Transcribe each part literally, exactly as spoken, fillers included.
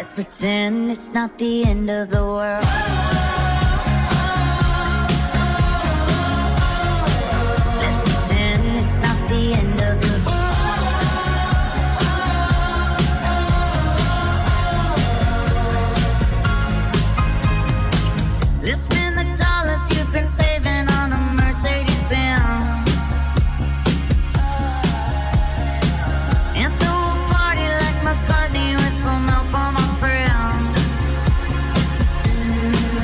Let's pretend it's not the end of the world. Let's pretend it's not the end of the world. Let's spend the dollars you've been saving on a Mercedes Benz and throw a party like McCartney with some help on my friends.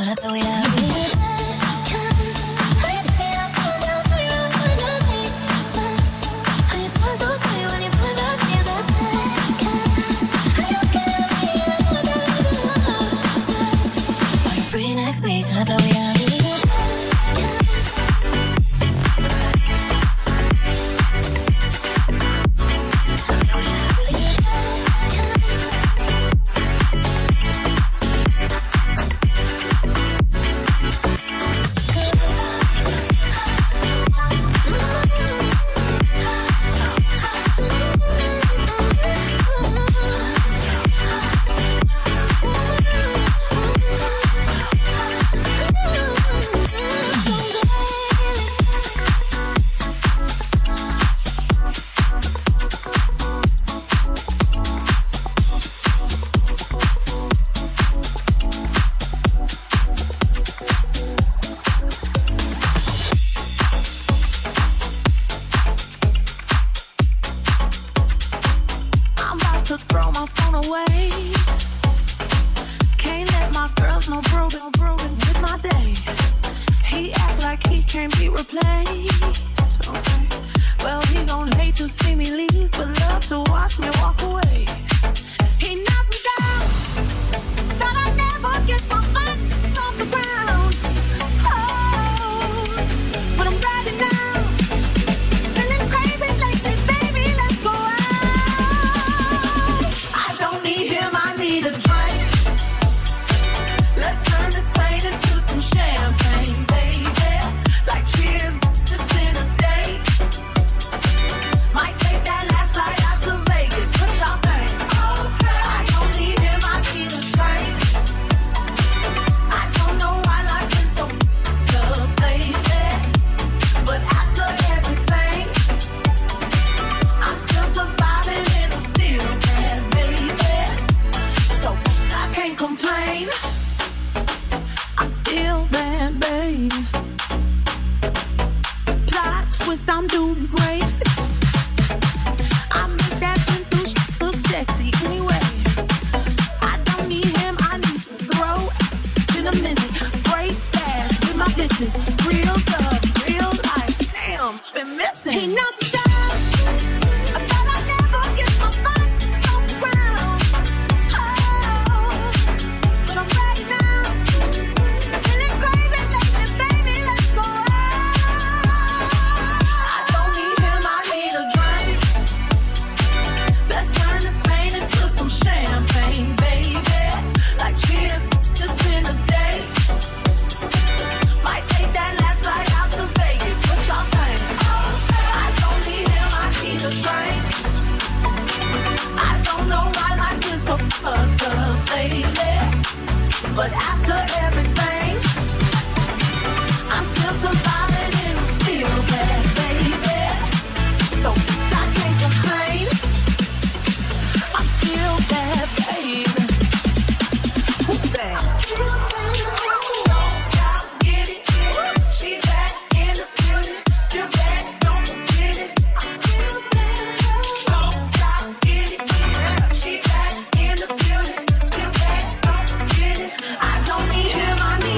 I don't need him, I need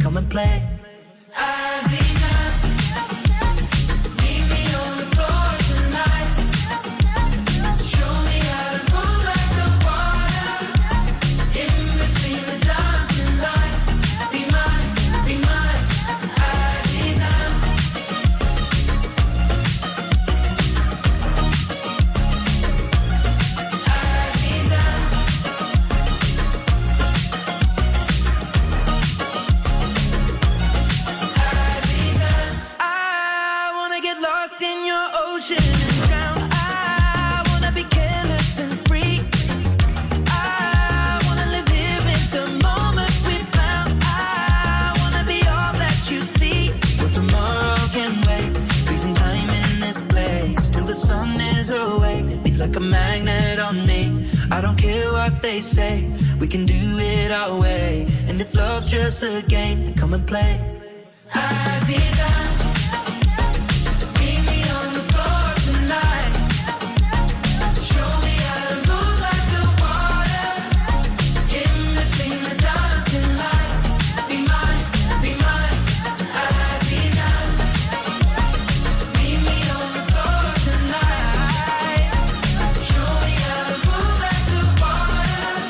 come and play. They say we can do it our way, and if love's just a game, then come and play. Aziza, meet me on the floor tonight. Show me how to move like the water in between the dancing lights. Be mine, be mine, Aziza. Meet me on the floor tonight. Show me how to move like the water.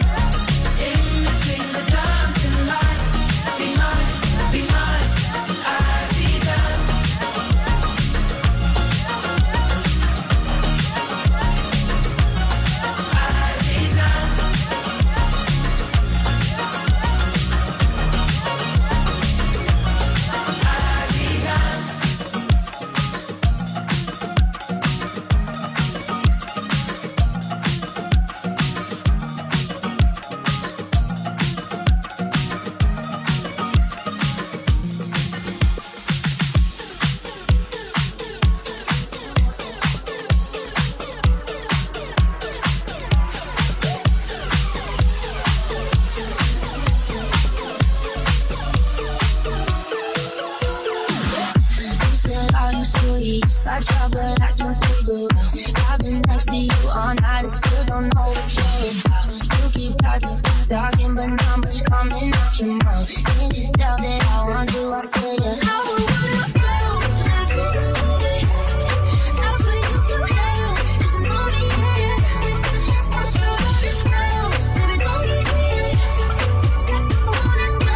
I try, but I can't figure out. I've been next to you all night, I still don't know what you're about. You keep talking, talking, but not much coming out your mouth. Can't you tell that I want you, I say it. I would want myself like you do it. I put you through hell, just know me better. So sure of yourself, baby, don't get it. I wanna go,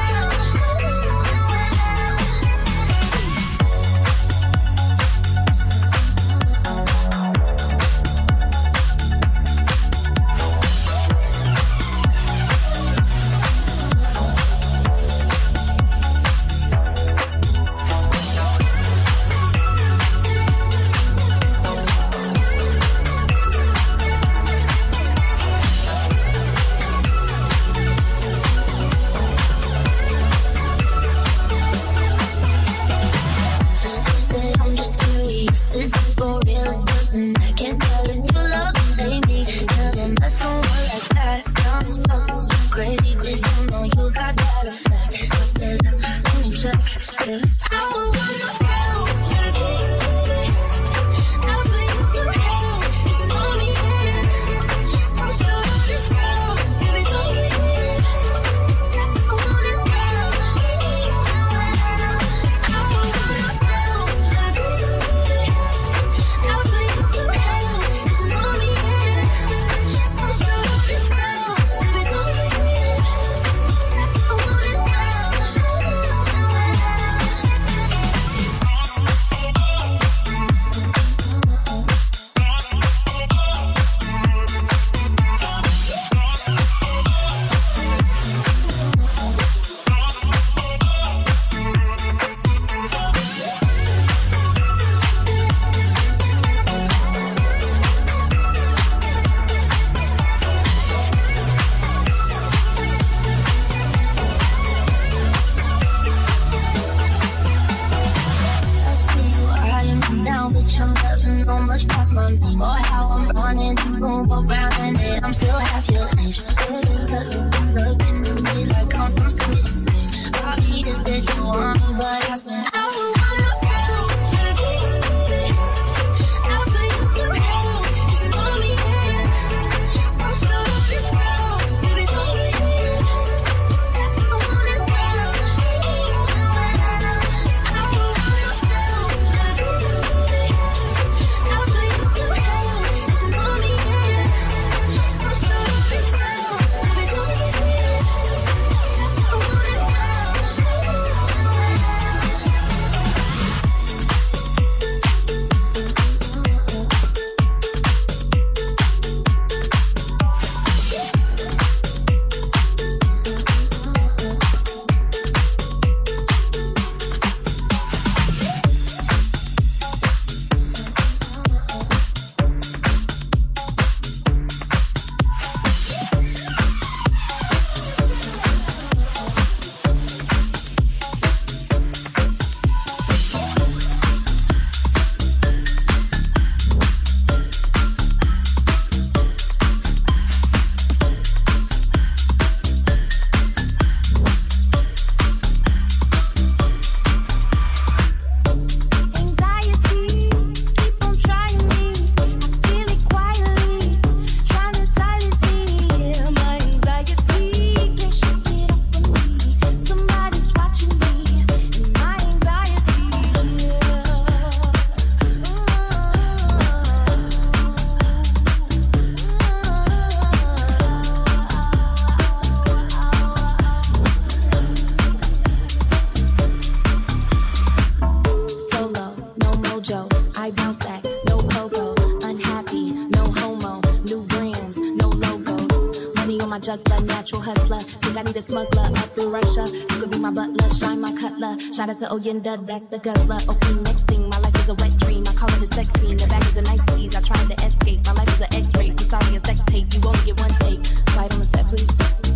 juggler, natural hustler. Think I need a smuggler up in Russia. You could be my butler, shine my cutler. Shout out to Oyenda, that's the guzzler. Okay, next thing, my life is a wet dream. I call it a sex scene. The back is a nice tease. I tried to escape. My life is an X-ray. I'm sorry, a sex tape. You only get one take. Slide on the set, please.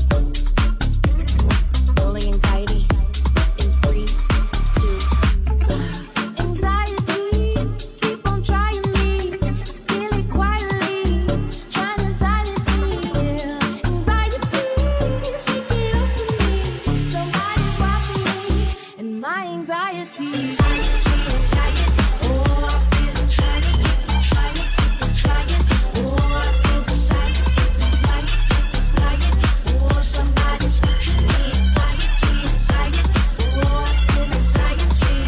Rolling anxiety in three, two, one. Anxiety, keep on trying me. Feel it quietly, trying to silence me. Anxiety, shake it off of me. Somebody's watching me, and my anxiety. Anxiety, anxiety. Oh, I feel it trying to keep on trying, keep on trying. Oh, I feel the silence, keep on flying, keep on flying. Oh, somebody's watching me. Anxiety, anxiety. Oh, I feel anxiety.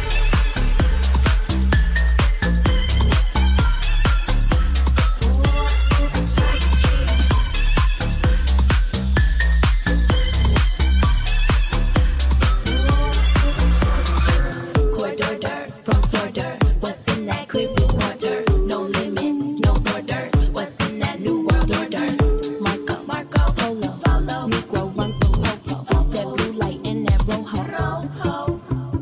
Corridor from border. What's in that clear blue water? No limits, no borders. What's in that new world order? Marco, Marco, Polo, Polo, Negro, run from Popo. That blue light and that rojo. Rojo.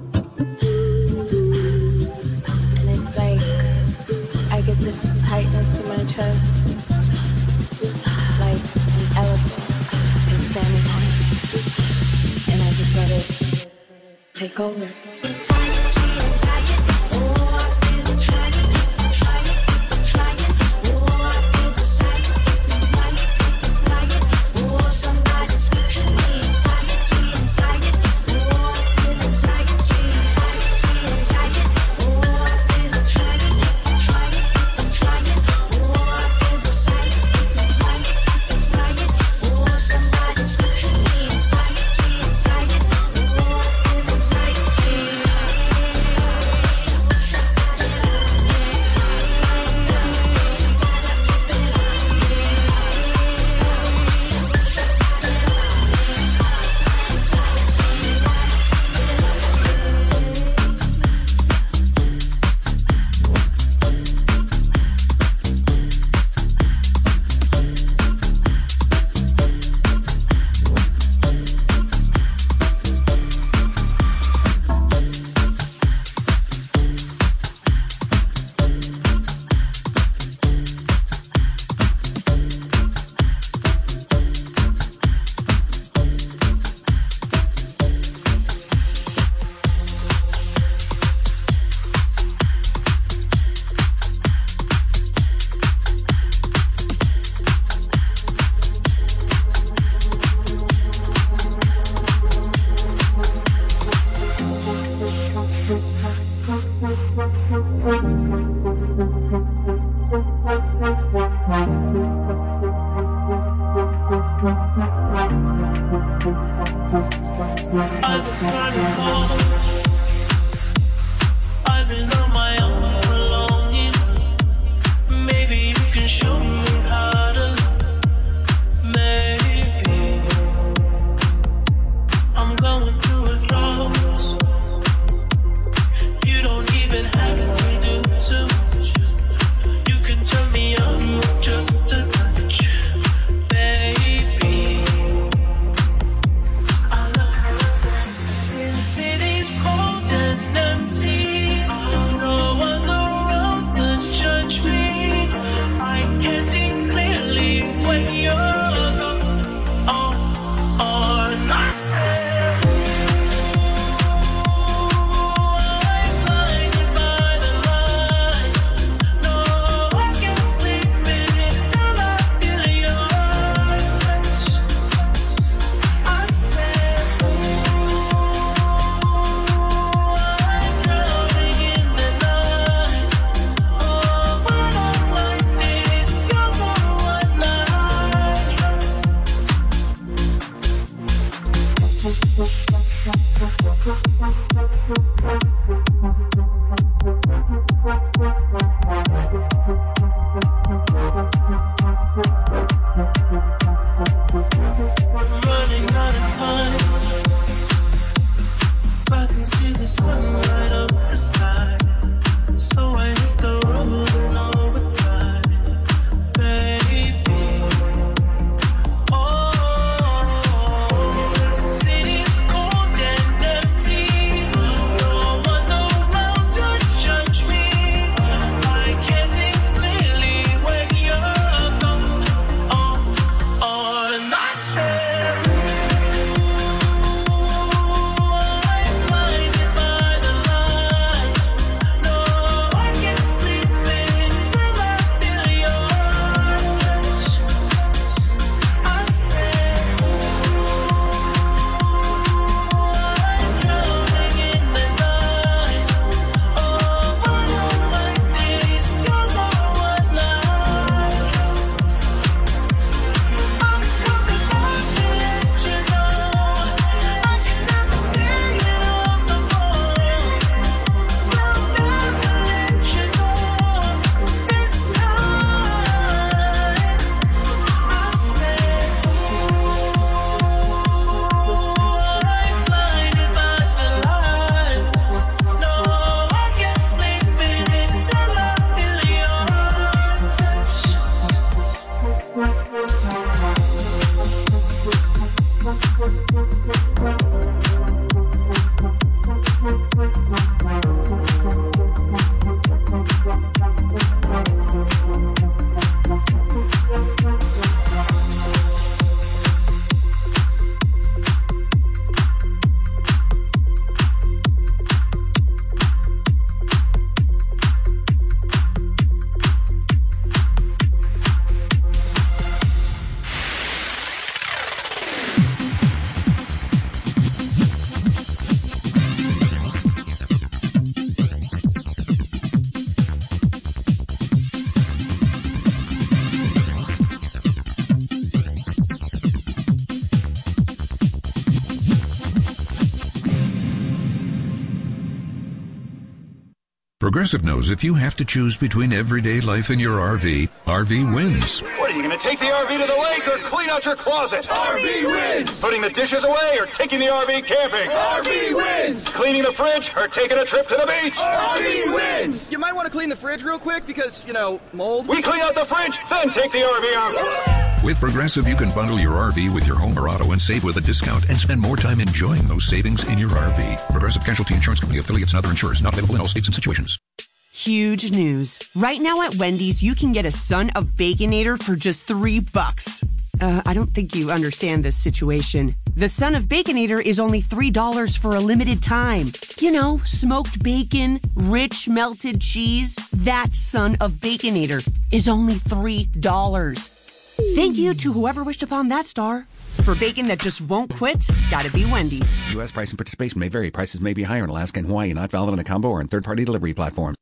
And it's like I get this tightness in my chest, like an elephant is standing on it, and I just let it take over. Anxiety, anxiety. Oh, I feel it trying, keep on trying, keep on trying. Oh, I feel the silence, keep on flying, keep on flying. Oh, somebody's watching me. Anxiety, anxiety. Oh, I feel anxiety. Anxiety, anxiety. Oh, I feel it trying, keep on trying, keep on trying. Oh, I feel the silence, keep on flying, keep on flying. Oh, somebody's watching me. Anxiety, anxiety. Oh, I feel anxiety. I've been trying to call. I've been on my own for long enough. Maybe you can show me how to love. Maybe I'm going through a loss. You don't even have to do too much. You can turn me on with just a touch, baby. I look since city's cold and empty. No one's around to judge me. I can see clearly when you're gone. Oh, oh, and I said, I'm blinded by the lights. No, I can't sleep until I feel your touch. I said, I'm drowning in the night. Oh, when I'm like this, you're the one I miss. I'm running out of time. If I can see the sun light up the sky, so I hit the road and overdrive, baby. Oh, Progressive knows if you have to choose between everyday life and your R V, R V wins. What, are you going to take the R V to the lake or clean out your closet? R V wins! Putting the dishes away or taking the R V camping? R V wins! Cleaning the fridge or taking a trip to the beach? R V wins! You might want to clean the fridge real quick because, you know, mold. We clean out the fridge, then take the R V out. With Progressive, you can bundle your R V with your home or auto and save with a discount and spend more time enjoying those savings in your R V. Progressive Casualty Insurance Company, affiliates, and other insurers not available in all states and situations. Huge news. Right now at Wendy's, you can get a Son of Baconator for just three bucks. Uh, I don't think you understand this situation. The Son of Baconator is only three dollars for a limited time. You know, smoked bacon, rich melted cheese. That Son of Baconator is only three dollars. Thank you to whoever wished upon that star. For bacon that just won't quit, gotta be Wendy's. U S price and participation may vary. Prices may be higher in Alaska and Hawaii, not valid on a combo or on third-party delivery platforms.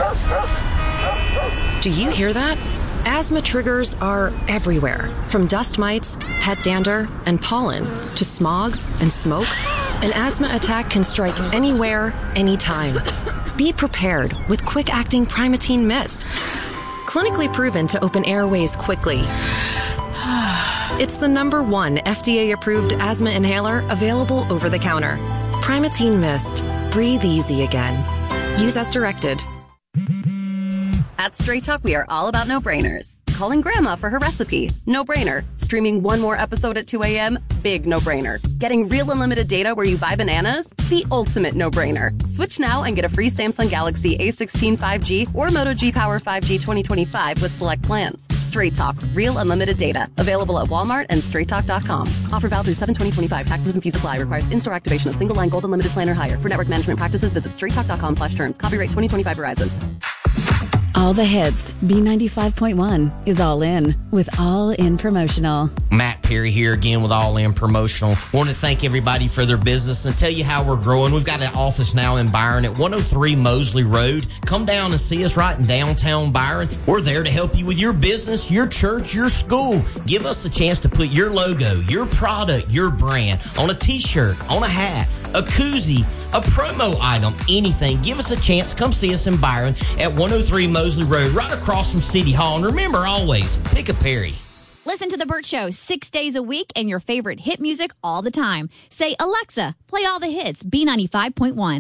Do you hear that? Asthma triggers are everywhere, from dust mites, pet dander, and pollen, to smog and smoke. An asthma attack can strike anywhere, anytime. Be prepared with quick-acting Primatene Mist. Clinically proven to open airways quickly. It's the number one F D A-approved asthma inhaler available over the counter. Primatene Mist. Breathe easy again. Use as directed. At Straight Talk, we are all about no-brainers. Calling Grandma for her recipe? No-brainer. Streaming one more episode at two a.m.? Big no-brainer. Getting real unlimited data where you buy bananas? The ultimate no-brainer. Switch now and get a free Samsung Galaxy A sixteen five G or Moto G Power five G twenty twenty-five with select plans. Straight Talk. Real unlimited data. Available at Walmart and straight talk dot com. Offer valid through seven twenty twenty-five. Taxes and fees apply. Requires in-store activation of single line gold unlimited plan or higher. For network management practices, visit straight talk dot com slash terms. Copyright twenty twenty-five Verizon. All the hits. B ninety-five point one is All In with All In Promotional. Matt Perry here again with All In Promotional. Want to thank everybody for their business and tell you how we're growing. We've got an office now in Byron at one oh three Mosley Road. Come down and see us right in downtown Byron. We're there to help you with your business, your church, your school. Give us a chance to put your logo, your product, your brand on a t-shirt, on a hat, a koozie, a promo item, anything. Give us a chance. Come see us in Byron at one oh three Mosley Road, right across from City Hall. And remember, always, pick a Perry. Listen to The Burt Show six days a week and your favorite hit music all the time. Say, Alexa, play all the hits, B ninety-five point one.